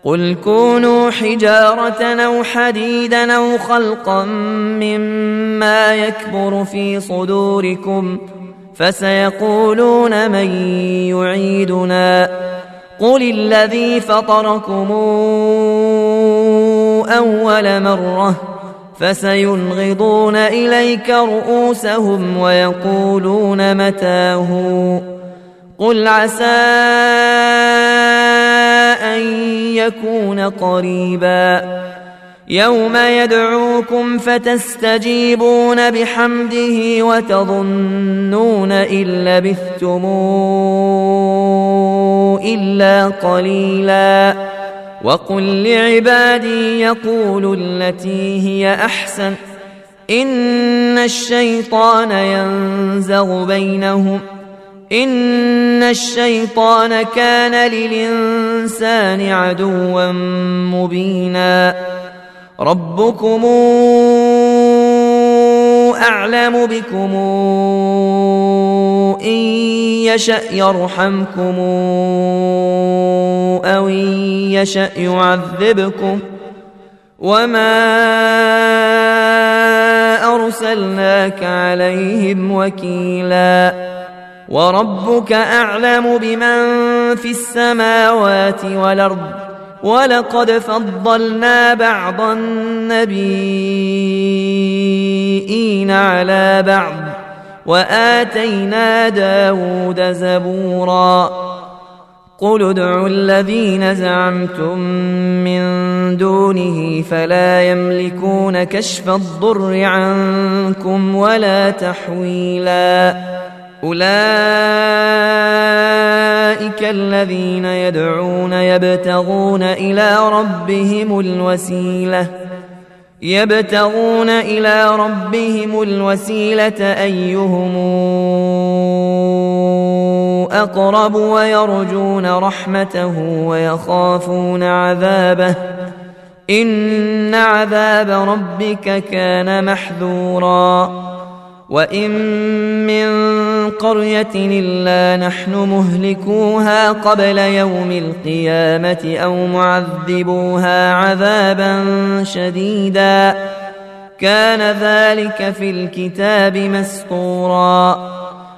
قل كونوا حجارة أو حديدا أو خلقا مما يكبر في صدوركم فسيقولون من يعيدنا قل الذي فطركم أول مرة فسينغضون إليك رؤوسهم ويقولون متاه قل عسى أن يكون قريبا يوم يدعوكم فتستجيبون بحمده وتظنون إن لبثتم إلا قليلا وقل لعبادي يقولوا التي هي أحسن إن الشيطان ينزغ بينهم إن الشيطان كان للإنسان عدوا مبينا ربكم أعلم بكم إن يشأ يرحمكم أو إن يشأ يعذبكم وما أرسلناك عليهم وكيلا وربك أعلم بمن في السماوات والأرض ولقد فضلنا بعض النبيين على بعض وآتينا داود زبورا قل ادعوا الذين زعمتم من دونه فلا يملكون كشف الضر عنكم ولا تحويلا أولئك الذين يدعون يبتغون إلى ربهم الوسيلة أيهم أقرب ويرجون رحمته ويخافون عذابه إن عذاب ربك كان محذورا وإن من قرية إلا نحن مهلكوها قبل يوم القيامة أو معذبوها عذابا شديدا كان ذلك في الكتاب مسطورا